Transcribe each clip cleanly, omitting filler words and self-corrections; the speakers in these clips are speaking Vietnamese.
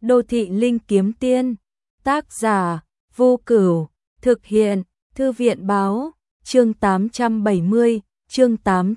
Đô thị linh kiếm tiên. Tác giả Vô Cửu. Thực hiện Thư viện báo. Chương 870, chương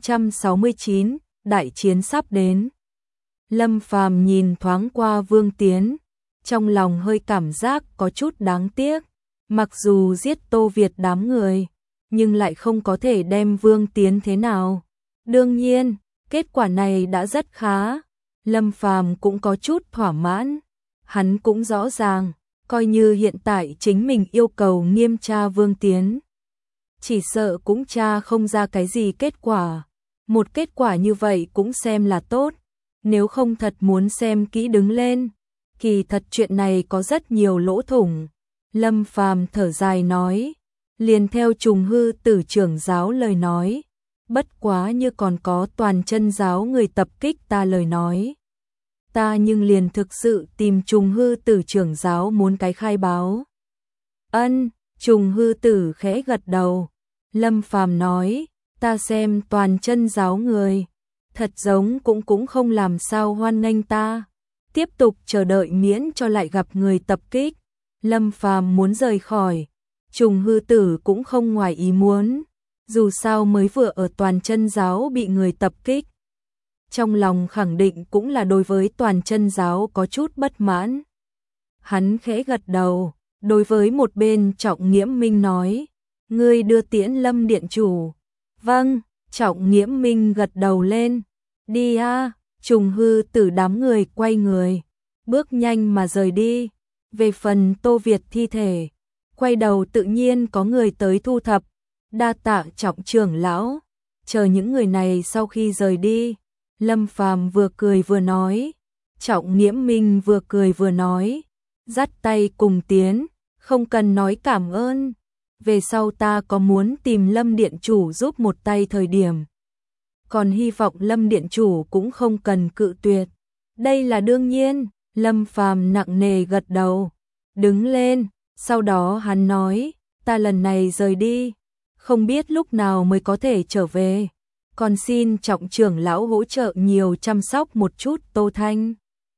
869, đại chiến sắp đến. Lâm Phàm nhìn thoáng qua Vương Tiến, trong lòng hơi cảm giác có chút đáng tiếc. Mặc dù giết Tô Việt đám người, nhưng lại không có thể đem Vương Tiến thế nào. Đương nhiên, kết quả này đã rất khá. Lâm Phàm cũng có chút thỏa mãn. Hắn cũng rõ ràng, coi như hiện tại chính mình yêu cầu nghiêm tra Vương Tiến, chỉ sợ cũng tra không ra cái gì kết quả. Một kết quả như vậy cũng xem là tốt. Nếu không thật muốn xem kỹ đứng lên, kỳ thật chuyện này có rất nhiều lỗ thủng. Lâm Phàm thở dài nói, liền theo Trùng Hư Tử trưởng giáo lời nói, bất quá như còn có Toàn Chân giáo người tập kích ta lời nói. Ta nhưng liền thực sự tìm Trùng Hư Tử trưởng giáo muốn cái khai báo. Ân, Trùng Hư Tử khẽ gật đầu. Lâm Phàm nói, ta xem Toàn Chân giáo người, thật giống cũng không làm sao hoan nghênh ta. Tiếp tục chờ đợi miễn cho lại gặp người tập kích. Lâm Phàm muốn rời khỏi, Trùng Hư Tử cũng không ngoài ý muốn. Dù sao mới vừa ở Toàn Chân giáo bị người tập kích, trong lòng khẳng định cũng là đối với Toàn Chân giáo có chút bất mãn. Hắn khẽ gật đầu, đối với một bên Trọng Nghiễm Minh nói, ngươi đưa tiễn Lâm điện chủ. Vâng, Trọng Nghiễm Minh gật đầu lên. Đi a. Trùng Hư Tử đám người quay người, bước nhanh mà rời đi. Về phần Tô Việt thi thể, quay đầu tự nhiên có người tới thu thập. Đa tạ Trọng trưởng lão. Chờ những người này sau khi rời đi, Lâm Phàm vừa cười vừa nói, Trọng Nghiễm Minh vừa cười vừa nói, dắt tay cùng tiến, không cần nói cảm ơn. Về sau ta có muốn tìm Lâm điện chủ giúp một tay thời điểm, còn hy vọng Lâm điện chủ cũng không cần cự tuyệt. Đây là đương nhiên. Lâm Phàm nặng nề gật đầu, đứng lên. Sau đó hắn nói, ta lần này rời đi, không biết lúc nào mới có thể trở về, còn xin Trọng trưởng lão hỗ trợ nhiều chăm sóc một chút Tô Thanh.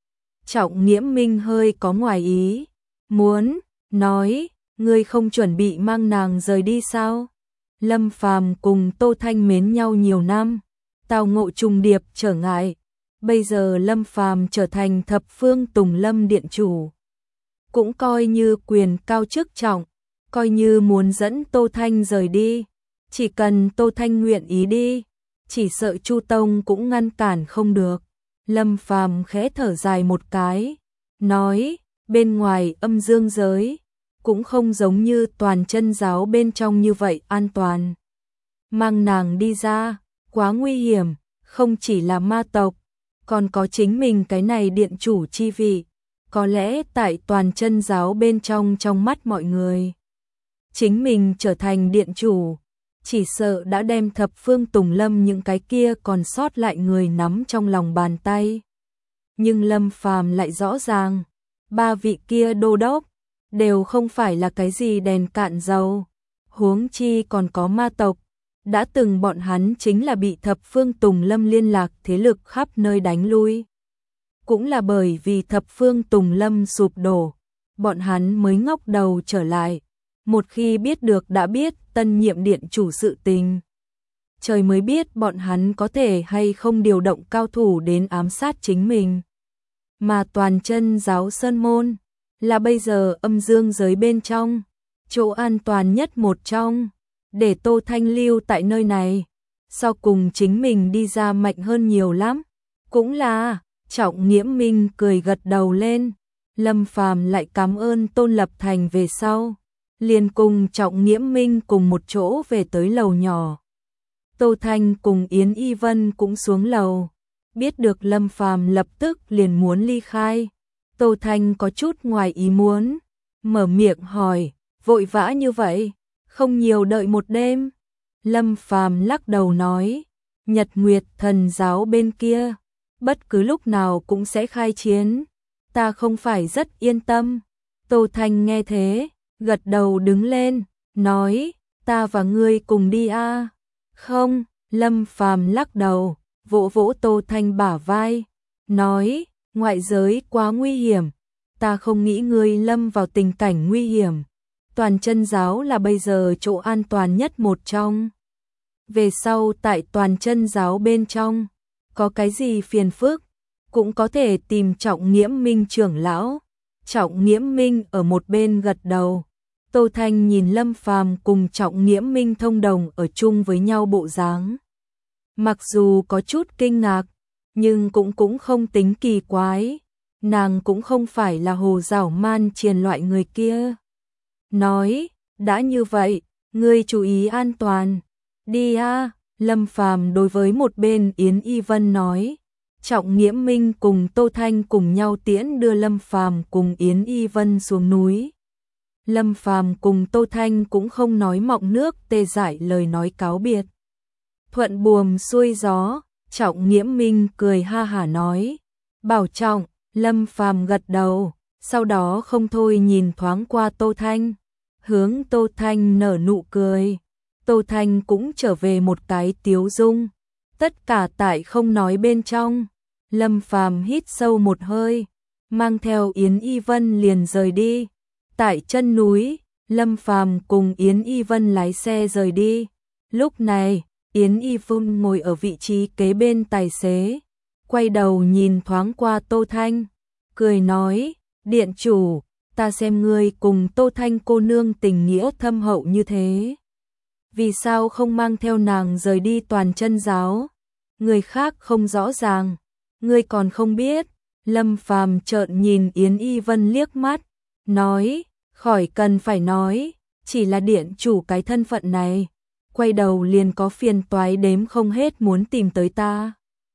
Trọng Nghiễm Minh hơi có ngoài ý muốn, nói, ngươi không chuẩn bị mang nàng rời đi sao? Lâm Phàm cùng Tô Thanh mến nhau nhiều năm, tao ngộ trùng điệp trở ngại. Bây giờ Lâm Phàm trở thành thập phương Tùng Lâm điện chủ, cũng coi như quyền cao chức trọng, coi như muốn dẫn Tô Thanh rời đi, chỉ cần Tô Thanh nguyện ý đi, chỉ sợ Chu Tông cũng ngăn cản không được. Lâm Phàm khẽ thở dài một cái, nói, bên ngoài âm dương giới, cũng không giống như Toàn Chân giáo bên trong như vậy an toàn. Mang nàng đi ra, quá nguy hiểm, không chỉ là ma tộc, còn có chính mình cái này điện chủ chi vị. Có lẽ tại Toàn Chân giáo bên trong mắt mọi người, chính mình trở thành điện chủ, chỉ sợ đã đem thập phương Tùng Lâm những cái kia còn sót lại người nắm trong lòng bàn tay. Nhưng Lâm Phàm lại rõ ràng, ba vị kia đô đốc đều không phải là cái gì đèn cạn dầu, huống chi còn có ma tộc. Đã từng bọn hắn chính là bị thập phương Tùng Lâm liên lạc thế lực khắp nơi đánh lui. Cũng là bởi vì thập phương Tùng Lâm sụp đổ, bọn hắn mới ngóc đầu trở lại. Một khi biết được đã biết tân nhiệm điện chủ sự tình, trời mới biết bọn hắn có thể hay không điều động cao thủ đến ám sát chính mình. Mà Toàn Chân giáo sơn môn là bây giờ âm dương giới bên trong chỗ an toàn nhất một trong, để Tô Thanh lưu tại nơi này, sau cùng chính mình đi ra mạnh hơn nhiều lắm. Cũng là, Trọng Nghiễm Minh cười gật đầu lên. Lâm Phàm lại cảm ơn Tôn Lập Thành về sau, liền cùng Trọng Nghiễm Minh cùng một chỗ về tới lầu nhỏ. Tô Thanh cùng Yến Y Vân cũng xuống lầu, biết được Lâm Phàm lập tức liền muốn ly khai. Tô Thanh có chút ngoài ý muốn, mở miệng hỏi, vội vã như vậy, không nhiều đợi một đêm. Lâm Phàm lắc đầu nói, Nhật Nguyệt thần giáo bên kia, bất cứ lúc nào cũng sẽ khai chiến, ta không phải rất yên tâm. Tô Thanh nghe thế, gật đầu đứng lên, nói, ta và ngươi cùng đi a. Không, Lâm Phàm lắc đầu, vỗ vỗ Tô Thanh bả vai, nói, ngoại giới quá nguy hiểm, ta không nghĩ ngươi lâm vào tình cảnh nguy hiểm. Toàn chân giáo là bây giờ chỗ an toàn nhất một trong. Về sau tại toàn chân giáo bên trong, có cái gì phiền phức, cũng có thể tìm Trọng Nghiễm Minh trưởng lão. Trọng Nghiễm Minh ở một bên gật đầu. Tô Thanh nhìn Lâm Phàm cùng Trọng Nghiễm Minh thông đồng ở chung với nhau bộ dáng. Mặc dù có chút kinh ngạc, nhưng cũng không tính kỳ quái. Nàng cũng không phải là hồ giảo man triền loại người kia. Nói, đã như vậy, ngươi chú ý an toàn. Đi a, Lâm Phàm đối với một bên Yến Y Vân nói. Trọng Nghiễm Minh cùng Tô Thanh cùng nhau tiễn đưa Lâm Phàm cùng Yến Y Vân xuống núi. Lâm Phàm cùng Tô Thanh cũng không nói mọng nước tê dại lời nói cáo biệt. Thuận buồm xuôi gió, Trọng Nghiễm Minh cười ha hả nói. Bảo trọng, Lâm Phàm gật đầu, sau đó không thôi nhìn thoáng qua Tô Thanh. Hướng Tô Thanh nở nụ cười. Tô Thanh cũng trở về một cái tiếu dung. Tất cả tại không nói bên trong. Lâm Phàm hít sâu một hơi, mang theo Yến Y Vân liền rời đi. Tại chân núi, Lâm Phàm cùng Yến Y Vân lái xe rời đi. Lúc này, Yến Y Vân ngồi ở vị trí kế bên tài xế, quay đầu nhìn thoáng qua Tô Thanh, cười nói, điện chủ, ta xem ngươi cùng Tô Thanh cô nương tình nghĩa thâm hậu như thế. Vì sao không mang theo nàng rời đi toàn chân giáo? Người khác không rõ ràng, ngươi còn không biết. Lâm Phàm trợn nhìn Yến Y Vân liếc mắt, nói, khỏi cần phải nói, chỉ là điện chủ cái thân phận này, quay đầu liền có phiền toái đếm không hết muốn tìm tới ta.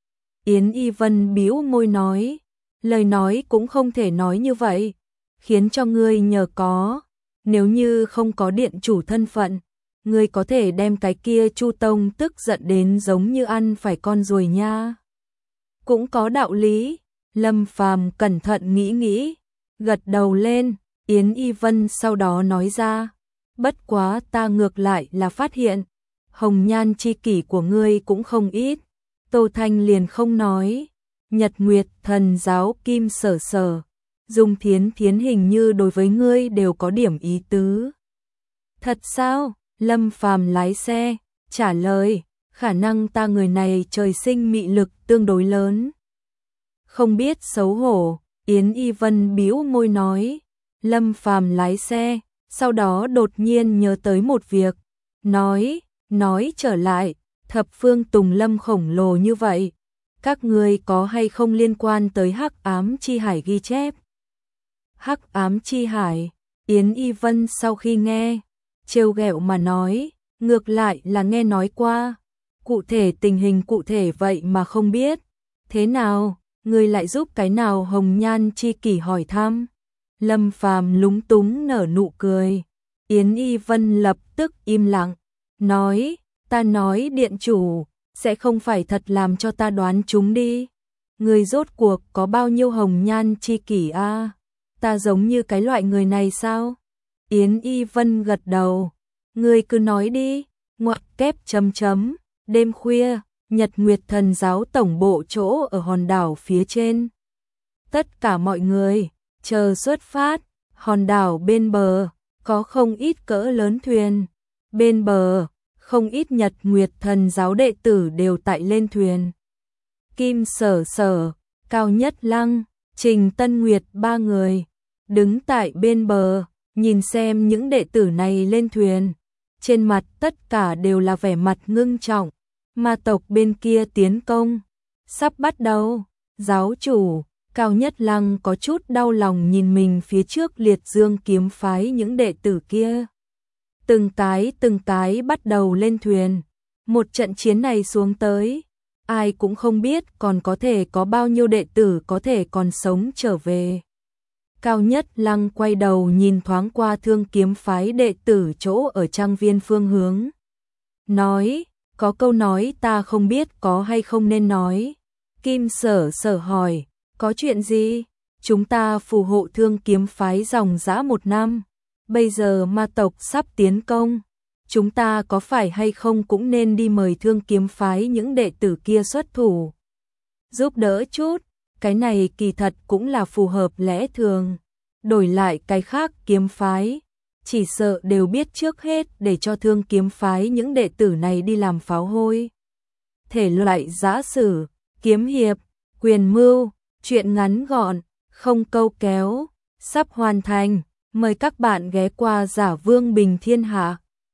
Yến Y Vân bĩu môi nói, lời nói cũng không thể nói như vậy, khiến cho ngươi nhờ có, nếu như không có điện chủ thân phận, ngươi có thể đem cái kia Chu Tông tức giận đến giống như ăn phải con ruồi nha. Cũng có đạo lý. Lâm Phàm cẩn thận nghĩ, gật đầu lên. Yến Y Vân sau đó nói ra, bất quá ta ngược lại là phát hiện, hồng nhan chi kỷ của ngươi cũng không ít. Tô Thanh liền không nói, Nhật Nguyệt Thần giáo Kim Sở Sở, Dung Thiến Thiến hình như đối với ngươi đều có điểm ý tứ. Thật sao? Lâm Phàm lái xe, trả lời, khả năng ta người này trời sinh mị lực tương đối lớn. Không biết xấu hổ, Yến Y Vân bĩu môi nói. Lâm Phàm lái xe, sau đó đột nhiên nhớ tới một việc, nói trở lại, thập phương Tùng Lâm khổng lồ như vậy, các ngươi có hay không liên quan tới Hắc Ám Chi Hải ghi chép? Hắc Ám Chi Hải, Yến Y Vân sau khi nghe, trêu ghẹo mà nói, ngược lại là nghe nói qua, cụ thể tình hình cụ thể vậy mà không biết. Thế nào, ngươi lại giúp cái nào hồng nhan chi kỷ hỏi thăm? Lâm Phàm lúng túng nở nụ cười. Yến Y Vân lập tức im lặng, nói, ta nói điện chủ, sẽ không phải thật làm cho ta đoán chúng đi. Người rốt cuộc có bao nhiêu hồng nhan chi kỷ a? Ta giống như cái loại người này sao? Yến Y Vân gật đầu, người cứ nói đi, ngoặc kép chấm chấm, đêm khuya, Nhật Nguyệt Thần giáo tổng bộ chỗ ở hòn đảo phía trên. Tất cả mọi người chờ xuất phát, hòn đảo bên bờ, có không ít cỡ lớn thuyền. Bên bờ, không ít Nhật Nguyệt Thần giáo đệ tử đều tại lên thuyền. Kim Sở Sở, Cao Nhất Lăng, Trình Tân Nguyệt ba người, đứng tại bên bờ, nhìn xem những đệ tử này lên thuyền. Trên mặt tất cả đều là vẻ mặt ngưng trọng, ma tộc bên kia tiến công. Sắp bắt đầu, giáo chủ. Cao Nhất Lăng có chút đau lòng nhìn mình phía trước Liệt Dương kiếm phái những đệ tử kia. Từng cái bắt đầu lên thuyền. Một trận chiến này xuống tới, ai cũng không biết còn có thể có bao nhiêu đệ tử có thể còn sống trở về. Cao Nhất Lăng quay đầu nhìn thoáng qua Thương kiếm phái đệ tử chỗ ở trang viên phương hướng. Nói, có câu nói ta không biết có hay không nên nói. Kim Sở Sở hỏi, có chuyện gì? Chúng ta phù hộ Thương kiếm phái dòng dã 1 năm. Bây giờ ma tộc sắp tiến công. Chúng ta có phải hay không cũng nên đi mời Thương kiếm phái những đệ tử kia xuất thủ. Giúp đỡ chút, cái này kỳ thật cũng là phù hợp lẽ thường. đổi lại cái khác kiếm phái, chỉ sợ đều biết trước hết để cho Thương kiếm phái những đệ tử này đi làm pháo hôi. Thể loại giã sử, kiếm hiệp, quyền mưu, truyện ngắn gọn, không câu kéo, sắp hoàn thành, mời các bạn ghé qua Giả Vương Bình Thiên Hạ.